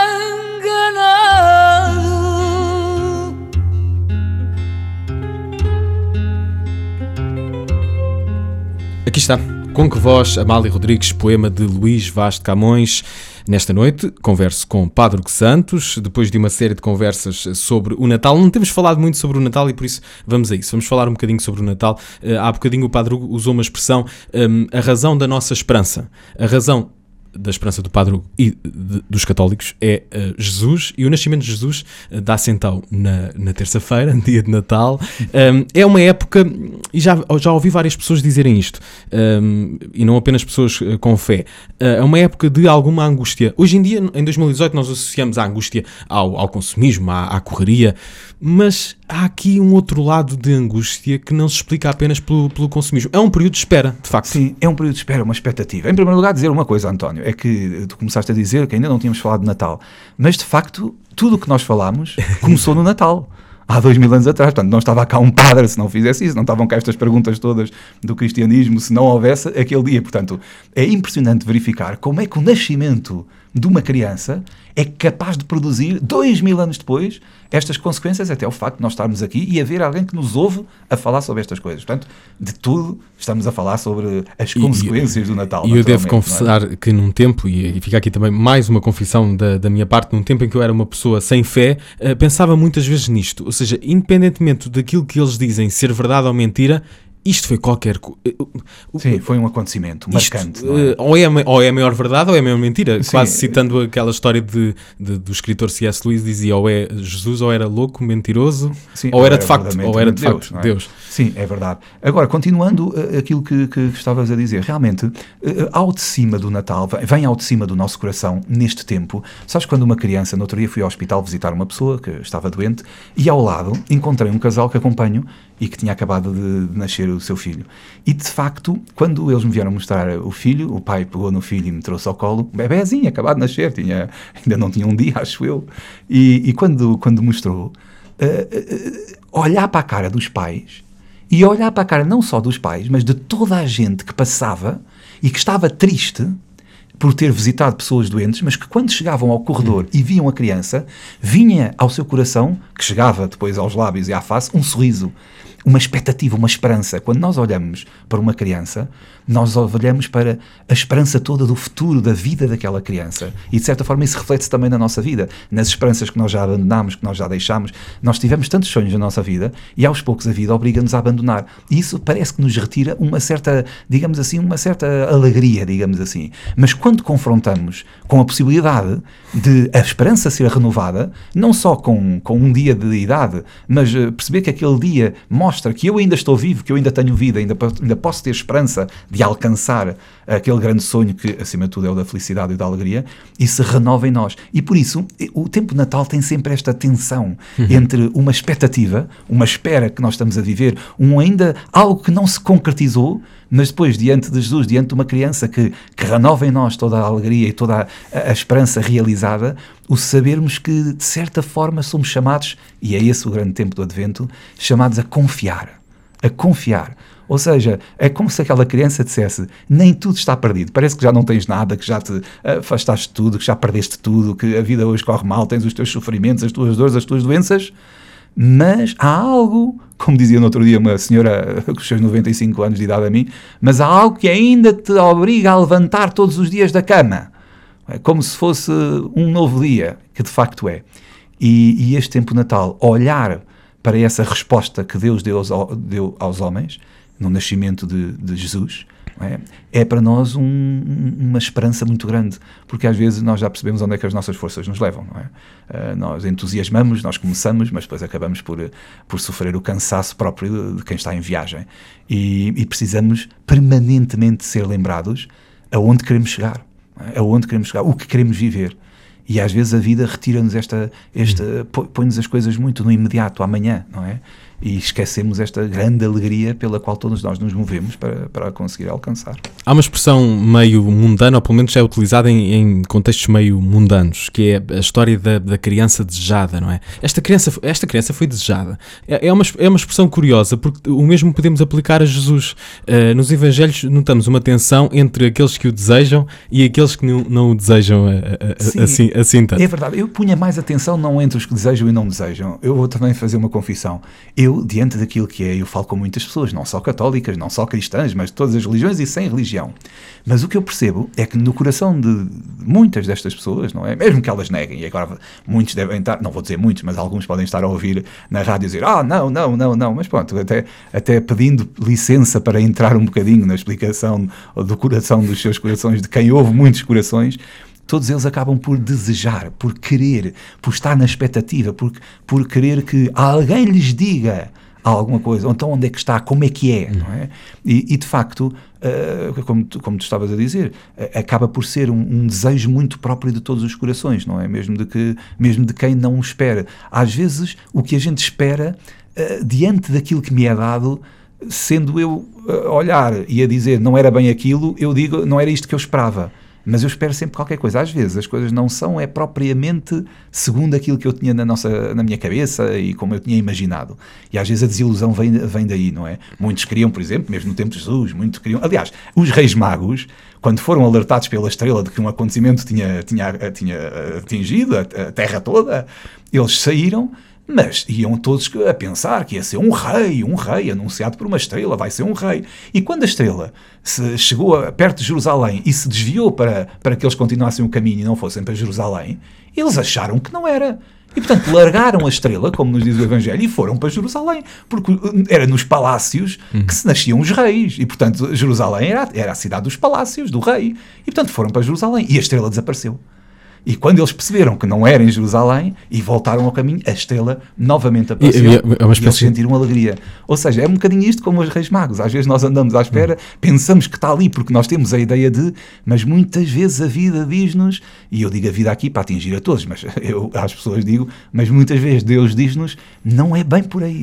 Aqui está, Com Que Voz, Amália Rodrigues, poema de Luís Vaz de Camões. Nesta noite converso com Padre Hugo Santos, depois de uma série de conversas sobre o Natal. Não temos falado muito sobre o Natal e por isso vamos a isso. Vamos falar um bocadinho sobre o Natal. Uh, há bocadinho o Padre Hugo usou uma expressão, um, a razão da nossa esperança. A razão da esperança do Padre Hugo e de, dos católicos é uh, Jesus, e o nascimento de Jesus uh, dá-se então na, na terça-feira, dia de Natal. Um, é uma época, e já, já ouvi várias pessoas dizerem isto, um, e não apenas pessoas uh, com fé, uh, é uma época de alguma angústia. Hoje em dia, em dois mil e dezoito, nós associamos a angústia ao, ao consumismo, à, à correria, mas há aqui um outro lado de angústia que não se explica apenas pelo, pelo consumismo. É um período de espera, de facto. Sim, é um período de espera, uma expectativa. Em primeiro lugar, dizer uma coisa, António, é que tu começaste a dizer que ainda não tínhamos falado de Natal, mas de facto, tudo o que nós falámos começou no Natal. Há dois mil anos atrás, portanto, não estava cá um padre se não fizesse isso, não estavam cá estas perguntas todas do cristianismo se não houvesse aquele dia. Portanto, é impressionante verificar como é que o nascimento de uma criança é capaz de produzir, dois mil anos depois, estas consequências, até o facto de nós estarmos aqui e haver alguém que nos ouve a falar sobre estas coisas. Portanto, de tudo, estamos a falar sobre as consequências e, do Natal. E eu devo confessar é? que num tempo, e, e fica aqui também mais uma confissão da, da minha parte, num tempo em que eu era uma pessoa sem fé, uh, pensava muitas vezes nisto. Ou seja, independentemente daquilo que eles dizem ser verdade ou mentira, isto foi qualquer coisa. Sim, foi um acontecimento marcante. Isto, não é? ou, é a, ou é a maior verdade ou é a maior mentira. Sim. Quase citando aquela história de, de, do escritor C S Lewis, dizia ou é Jesus ou era louco, mentiroso, Sim, ou, ou era de facto, ou era de Deus, facto é? Deus. Sim, é verdade. Agora, continuando uh, aquilo que, que estavas a dizer, realmente, uh, ao de cima do Natal, vem ao de cima do nosso coração, neste tempo. Sabes, quando uma criança, no outro dia fui ao hospital visitar uma pessoa que estava doente, e ao lado encontrei um casal que acompanho e que tinha acabado de, de nascer o seu filho. E de facto, quando eles me vieram mostrar o filho, o pai pegou no filho e me trouxe ao colo, bebezinho, acabado de nascer, tinha, ainda não tinha um dia, acho eu, e, e quando, quando mostrou, uh, uh, olhar para a cara dos pais, e olhar para a cara não só dos pais, mas de toda a gente que passava e que estava triste por ter visitado pessoas doentes, mas que quando chegavam ao corredor e viam a criança, vinha ao seu coração, que chegava depois aos lábios e à face, um sorriso, uma expectativa, uma esperança. Quando nós olhamos para uma criança, nós olhamos para a esperança toda do futuro, da vida daquela criança. E, de certa forma, isso reflete-se também na nossa vida, nas esperanças que nós já abandonámos, que nós já deixámos. Nós tivemos tantos sonhos na nossa vida e, aos poucos, a vida obriga-nos a abandonar. E isso parece que nos retira uma certa, digamos assim, uma certa alegria, digamos assim. Mas quando confrontamos com a possibilidade de a esperança ser renovada, não só com, com um dia de idade, mas uh, perceber que aquele dia mostra que eu ainda estou vivo, que eu ainda tenho vida, ainda, ainda posso ter esperança de alcançar aquele grande sonho que, acima de tudo, é o da felicidade e da alegria, e se renova em nós. E por isso, o tempo de Natal tem sempre esta tensão uhum. entre uma expectativa, uma espera que nós estamos a viver, um ainda algo que não se concretizou, mas depois, diante de Jesus, diante de uma criança que, que renova em nós toda a alegria e toda a, a esperança realizada, o sabermos que, de certa forma, somos chamados, e é esse o grande tempo do Advento, chamados a confiar. A confiar. Ou seja, é como se aquela criança dissesse, nem tudo está perdido, parece que já não tens nada, que já te afastaste de tudo, que já perdeste tudo, que a vida hoje corre mal, tens os teus sofrimentos, as tuas dores, as tuas doenças, mas há algo, como dizia no outro dia uma senhora com os seus noventa e cinco anos de idade a mim, mas há algo que ainda te obriga a levantar todos os dias da cama, é como se fosse um novo dia, que de facto é. E, e este tempo de Natal, olhar para essa resposta que Deus deu aos, deu aos homens, no nascimento de, de Jesus, é? é para nós um, uma esperança muito grande, porque às vezes nós já percebemos onde é que as nossas forças nos levam, não é? Uh, nós entusiasmamos, nós começamos, mas depois acabamos por, por sofrer o cansaço próprio de, de quem está em viagem, e, e precisamos permanentemente ser lembrados aonde queremos chegar, é? Aonde queremos chegar, o que queremos viver. E às vezes a vida retira-nos esta, esta põe-nos as coisas muito no imediato, amanhã, não é? E esquecemos esta grande alegria pela qual todos nós nos movemos para, para conseguir alcançar. Há uma expressão meio mundana, ou pelo menos é utilizada em, em contextos meio mundanos, que é a história da, da criança desejada, não é? Esta criança, esta criança foi desejada. É, é, uma, é uma expressão curiosa, porque o mesmo podemos aplicar a Jesus. Uh, nos Evangelhos notamos uma tensão entre aqueles que o desejam e aqueles que não, não o desejam a, a, Sim, assim, assim tanto. É verdade. Eu punha mais atenção não entre os que desejam e não desejam. Eu vou também fazer uma confissão. Eu, diante daquilo que é, eu falo com muitas pessoas, não só católicas, não só cristãs, mas de todas as religiões e sem religião. Mas o que eu percebo é que no coração de muitas destas pessoas, não é? Mesmo que elas neguem, e agora muitos devem estar, não vou dizer muitos, mas alguns podem estar a ouvir na rádio dizer, ah, não, não, não, não, mas pronto, até, até pedindo licença para entrar um bocadinho na explicação do coração dos seus corações, de quem ouve muitos corações, todos eles acabam por desejar, por querer, por estar na expectativa, por, por querer que alguém lhes diga alguma coisa, ou então onde é que está, como é que é, não é? E, e de facto, uh, como, tu, como tu estavas a dizer, uh, acaba por ser um, um desejo muito próprio de todos os corações, não é? Mesmo de, que, mesmo de quem não o espera. Às vezes, o que a gente espera, uh, diante daquilo que me é dado, sendo eu uh, olhar e a dizer não era bem aquilo, eu digo não era isto que eu esperava. Mas eu espero sempre qualquer coisa. Às vezes as coisas não são é propriamente segundo aquilo que eu tinha na, nossa, na minha cabeça e como eu tinha imaginado. E às vezes a desilusão vem, vem daí, não é? Muitos queriam, por exemplo, mesmo no tempo de Jesus, muitos queriam... Aliás, os reis magos, quando foram alertados pela estrela de que um acontecimento tinha, tinha, tinha atingido a, a terra toda, eles saíram... Mas iam todos a pensar que ia ser um rei, um rei anunciado por uma estrela, vai ser um rei. E quando a estrela se chegou a, perto de Jerusalém e se desviou para, para que eles continuassem o caminho e não fossem para Jerusalém, eles acharam que não era. E, portanto, largaram a estrela, como nos diz o Evangelho, e foram para Jerusalém. Porque era nos palácios que se nasciam os reis. E, portanto, Jerusalém era, era a cidade dos palácios, do rei. E, portanto, foram para Jerusalém. E a estrela desapareceu. E quando eles perceberam que não era em Jerusalém e voltaram ao caminho, a estrela novamente apareceu e, e, é uma espécie... e eles sentiram alegria. Ou seja, é um bocadinho isto como os reis magos. Às vezes nós andamos à espera, hum. pensamos que está ali porque nós temos a ideia de, mas muitas vezes a vida diz-nos, e eu digo a vida aqui para atingir a todos, mas eu às pessoas digo, mas muitas vezes Deus diz-nos, não é bem por aí.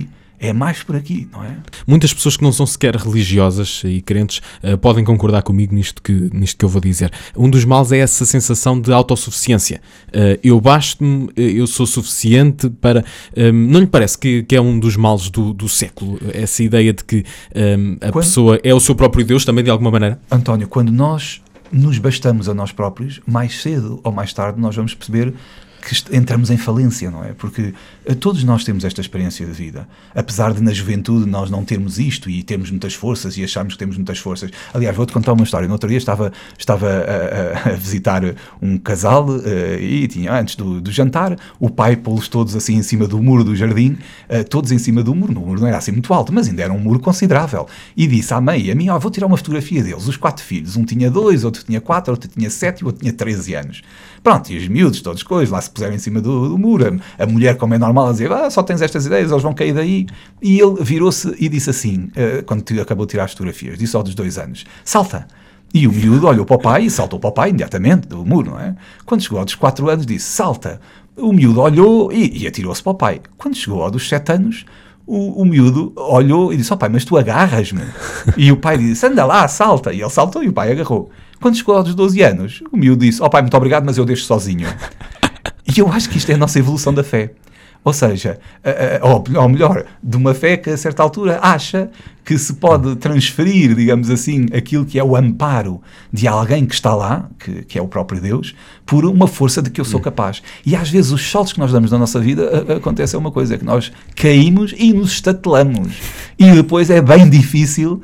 É mais por aqui, não é? Muitas pessoas que não são sequer religiosas e crentes uh, podem concordar comigo nisto que, nisto que eu vou dizer. Um dos males é essa sensação de autossuficiência. Uh, eu basto-me, eu sou suficiente para... Um, não lhe parece que, que é um dos males do, do século? Essa ideia de que um, a Quando... pessoa é o seu próprio Deus também, de alguma maneira? António, quando nós nos bastamos a nós próprios, mais cedo ou mais tarde nós vamos perceber que entramos em falência, não é? Porque todos nós temos esta experiência de vida. Apesar de na juventude nós não termos isto e termos muitas forças e acharmos que temos muitas forças. Aliás, vou-te contar uma história. No outro dia estava, estava a, a, a visitar um casal uh, e tinha, antes do, do jantar, o pai pô-los todos assim em cima do muro do jardim, uh, todos em cima do muro. O muro não era assim muito alto, mas ainda era um muro considerável. E disse à mãe e a mim, ó, vou tirar uma fotografia deles, os quatro filhos. Um tinha dois, outro tinha quatro, outro tinha sete e outro tinha treze anos. Pronto, e os miúdos, todos coisas, lá se puseram em cima do, do muro. A, a mulher, como é normal, a dizer, ah, só tens estas ideias, eles vão cair daí. E ele virou-se e disse assim, uh, quando acabou de tirar as fotografias, disse ao dos dois anos, salta. E o miúdo olhou para o pai e saltou para o pai imediatamente do muro, não é? Quando chegou ao dos quatro anos, disse, salta. O miúdo olhou e, e atirou-se para o pai. Quando chegou ao dos sete anos, o, o miúdo olhou e disse, ó oh, pai, mas tu agarras-me. E o pai disse, anda lá, salta. E ele saltou e o pai agarrou. Quando chegou aos doze anos, o miúdo disse, ó oh, pai, muito obrigado, mas eu deixo sozinho. E eu acho que isto é a nossa evolução da fé. Ou seja, ou, ou melhor, de uma fé que a certa altura acha que se pode transferir, digamos assim, aquilo que é o amparo de alguém que está lá, que, que é o próprio Deus, por uma força de que eu sou capaz. E às vezes os saltos que nós damos na nossa vida, a, a, acontece uma coisa, é que nós caímos e nos estatelamos. E depois é bem difícil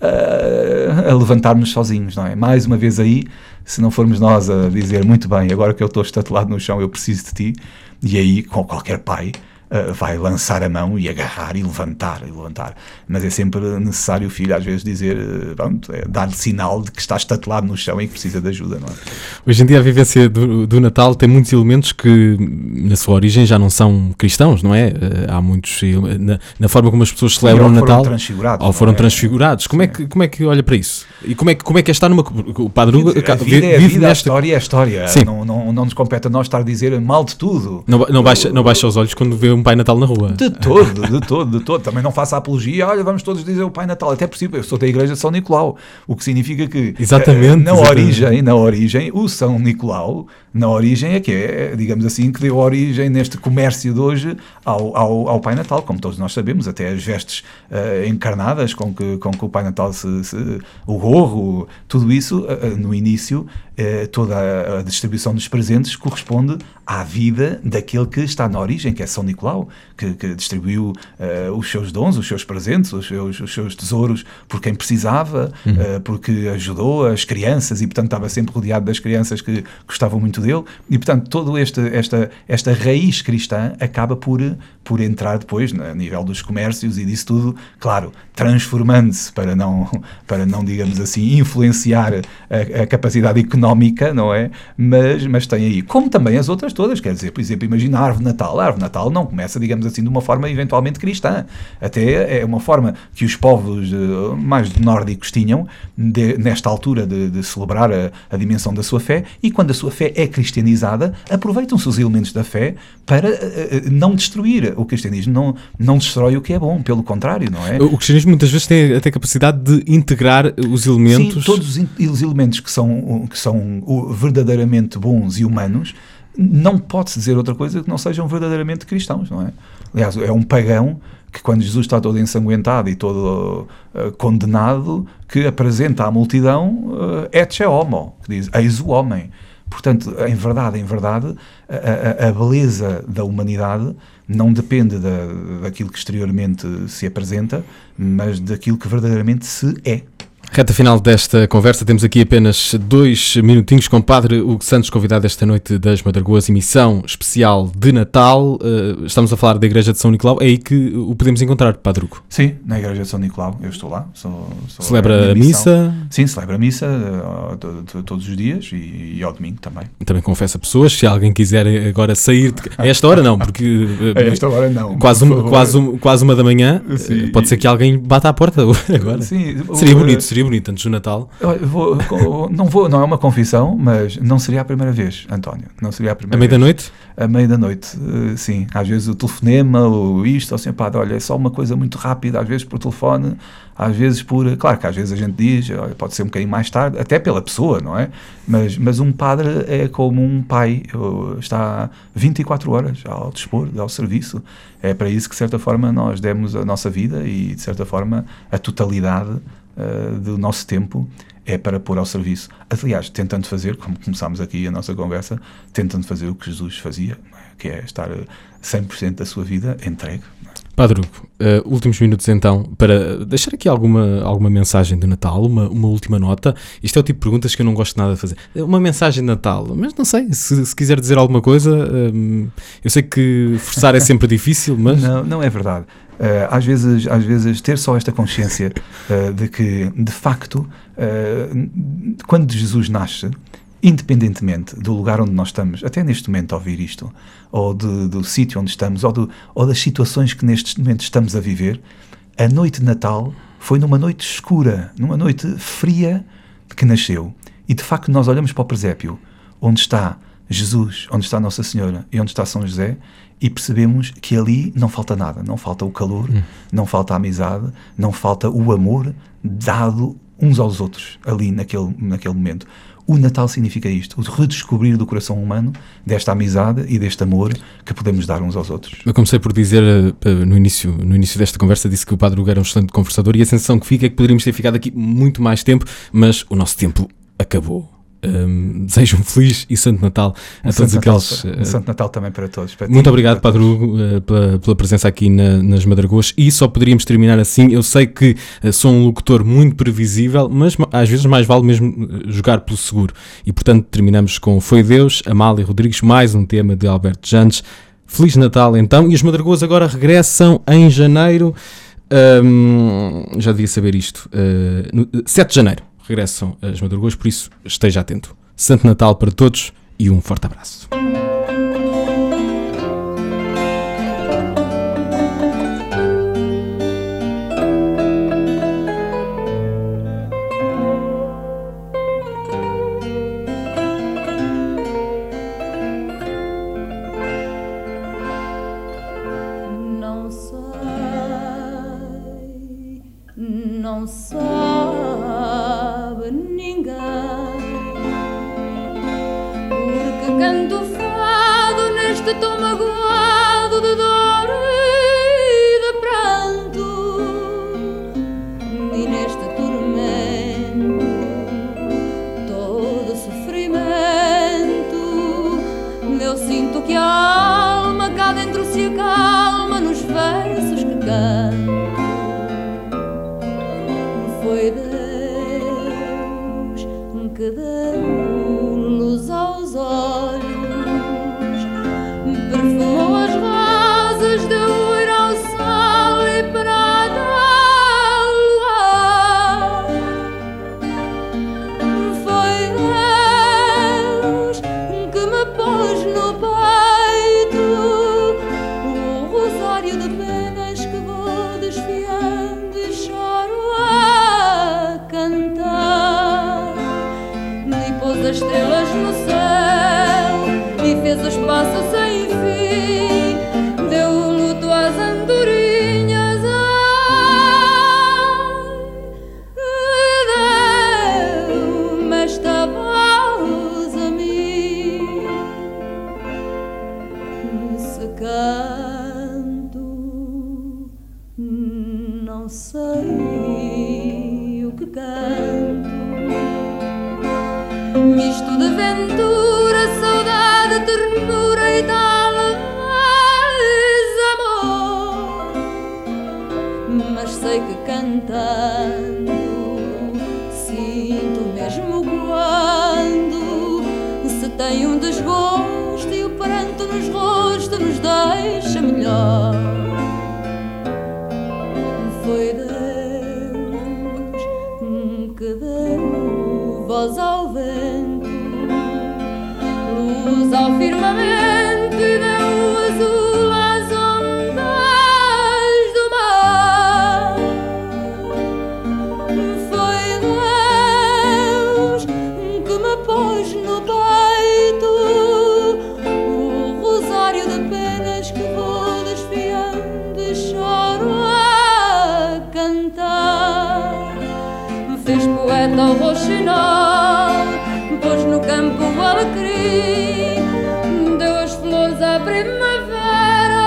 uh, a levantar-nos sozinhos, não é? Mais uma vez aí, se não formos nós a dizer, muito bem, agora que eu estou estatelado no chão, eu preciso de ti, e aí, com qualquer pai, uh, vai lançar a mão e agarrar e levantar, e levantar. Mas é sempre necessário o filho, às vezes, dizer, uh, pronto, é, dar-lhe sinal de que está estatelado no chão e que precisa de ajuda, não é? Hoje em dia a vivência do, do Natal tem muitos elementos que, na sua origem, já não são cristãos, não é? Uh, há muitos, na, na forma como as pessoas celebram o Natal, transfigurados, ou foram é? transfigurados. Como é, que, como é que olha para isso? E como é que, como é que é estar numa... O Padre Hugo a vida vive é a vida, nesta... a história é a história. Sim. Não, não, não nos compete a nós estar a dizer mal de tudo. Não, não, baixa, não baixa os olhos quando vê um Pai Natal na rua. De todo, de todo, de todo. Também não faça apologia, olha, vamos todos dizer o Pai Natal. Até por si, eu sou da Igreja de São Nicolau, o que significa que exatamente, na, exatamente. Origem, na origem, o São Nicolau, na origem é que é, digamos assim, que deu origem neste comércio de hoje ao, ao, ao Pai Natal, como todos nós sabemos, até as vestes uh, encarnadas com que, com que o Pai Natal se, se o gorro, tudo isso, uh, no início, uh, toda a, a distribuição dos presentes corresponde à vida daquele que está na origem, que é São Nicolau, que, que distribuiu uh, os seus dons, os seus presentes, os seus, os seus tesouros por quem precisava, uhum. uh, porque ajudou as crianças e, portanto, estava sempre rodeado das crianças que gostavam muito dele. E, portanto, toda esta, esta, esta raiz cristã acaba por, por entrar depois a nível dos comércios e disso tudo, claro, transformando-se para não, para não, digamos assim, influenciar a, a capacidade económica, não é? Mas, mas tem aí, como também as outras todas, quer dizer, por exemplo, imagina a árvore de Natal. A árvore de Natal não começa, digamos assim, de uma forma eventualmente cristã. Até é uma forma que os povos uh, mais nórdicos tinham de, nesta altura de, de celebrar a, a dimensão da sua fé, e quando a sua fé é cristianizada, aproveitam-se os elementos da fé para uh, não destruir. O cristianismo não, não destrói o que é bom, pelo contrário, não é? O cristianismo muitas vezes tem até capacidade de integrar os elementos... Sim, todos os elementos que são, que são verdadeiramente bons e humanos, não pode-se dizer outra coisa que não sejam verdadeiramente cristãos, não é? Aliás, é um pagão que, quando Jesus está todo ensanguentado e todo uh, condenado, que apresenta à multidão uh, ecce homo, que diz, eis o homem. Portanto, em verdade, em verdade, a, a, a beleza da humanidade não depende da, daquilo que exteriormente se apresenta, mas daquilo que verdadeiramente se é. Reta final desta conversa, temos aqui apenas dois minutinhos com o Padre Hugo Santos, convidado esta noite das Madragoas, emissão especial de Natal. Uh, estamos a falar da Igreja de São Nicolau, é aí que o podemos encontrar, Padre Hugo? Sim, na Igreja de São Nicolau, eu estou lá. Sou, sou celebra a missa? Sim, celebra a missa uh, todos os dias e, e ao domingo também. Também confessa pessoas, se alguém quiser agora sair, de... a esta hora não, porque... Uh, a esta hora não. Quase uma, quase, uma, quase uma da manhã, uh, pode ser que alguém bata à porta agora. Sim, seria bonito, seria bonito. bonito antes do Natal. Eu vou, não, vou, não é uma confissão, mas não seria a primeira vez, António. Não seria a primeira À meia da vez. noite? À meia da noite, uh, sim. Às vezes o telefonema, ou isto, ou assim, pá, olha, é só uma coisa muito rápida, às vezes por telefone, às vezes por... Claro que às vezes a gente diz, olha, pode ser um bocadinho mais tarde, até pela pessoa, não é? Mas, mas um padre é como um pai, está vinte e quatro horas ao dispor, ao serviço. É para isso que, de certa forma, nós demos a nossa vida e, de certa forma, a totalidade uh, do nosso tempo é para pôr ao serviço. Aliás, tentando fazer, como começámos aqui a nossa conversa, tentando fazer o que Jesus fazia, que é estar cem por cento da sua vida entregue. Padre Hugo, uh, últimos minutos então, para deixar aqui alguma, alguma mensagem de Natal, uma, uma última nota. Isto é o tipo de perguntas que eu não gosto nada de fazer. Uma mensagem de Natal, mas não sei, se, se quiser dizer alguma coisa, um, eu sei que forçar é sempre difícil, mas... Não, não é verdade. Uh, às vezes, às vezes ter só esta consciência uh, de que, de facto, uh, quando Jesus nasce, independentemente do lugar onde nós estamos, até neste momento a ouvir isto, ou de, do sítio onde estamos, ou, do, ou das situações que neste momento estamos a viver, a noite de Natal foi numa noite escura, numa noite fria que nasceu. E de facto nós olhamos para o presépio, onde está Jesus, onde está Nossa Senhora e onde está São José, e percebemos que ali não falta nada, não falta o calor, hum. não falta a amizade, não falta o amor dado uns aos outros ali naquele, naquele momento. O Natal significa isto, o redescobrir do coração humano desta amizade e deste amor que podemos dar uns aos outros. Eu comecei por dizer uh, no, início, no início desta conversa, disse que o Padre Hugo era um excelente conversador e a sensação que fica é que poderíamos ter ficado aqui muito mais tempo, mas o nosso tempo acabou. Um, desejo um feliz e Santo Natal a um todos Santo aqueles. Natal, um Santo Natal também para todos. Para muito ti, obrigado, Padre Hugo, uh, pela, pela presença aqui na, nas Madragoas. E só poderíamos terminar assim. Eu sei que uh, sou um locutor muito previsível, mas às vezes mais vale mesmo jogar pelo seguro. E portanto terminamos com Foi Deus, Amália Rodrigues, mais um tema de Alberto Jantes. Feliz Natal então. E as Madragoas agora regressam em janeiro. Um, já devia saber isto. Uh, no, sete de janeiro. Regressam as Madragoas, por isso esteja atento. Santo Natal para todos e um forte abraço. Não sei, não sei. Canto fado neste tom magoado de dor e de pranto, e neste tormento todo sofrimento, eu sinto que a alma cá dentro se acalma nos versos que canto. Foi Deus que deu luz aos olhos, perfumou as rosas, deu ouro ao sol e prata ao luar. Foi Deus que me pôs no peito o rosário de penas que vou desfiando e choro a cantar. E pôs as estrelas no céu e fez os passos sem fim, deu luto às andorinhas, ai, deu-me esta voz a mim. Se canto, não sei o que canto, misto de ventura, saudade, ternura e talvez amor. Mas sei que cantando sinto mesmo quando se tem um desgosto e o pranto nos rostos nos deixa melhor. Foi Deus que deu voz ao vento, luz ao firmamento e deu azul às ondas do mar. Foi Deus poeta o roxinol, pôs no campo o alecrim, deu as flores à primavera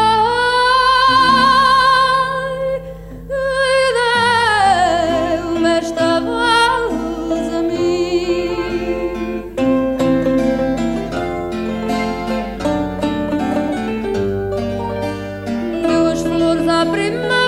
e deu-me esta voz a mim. Deu as flores à primavera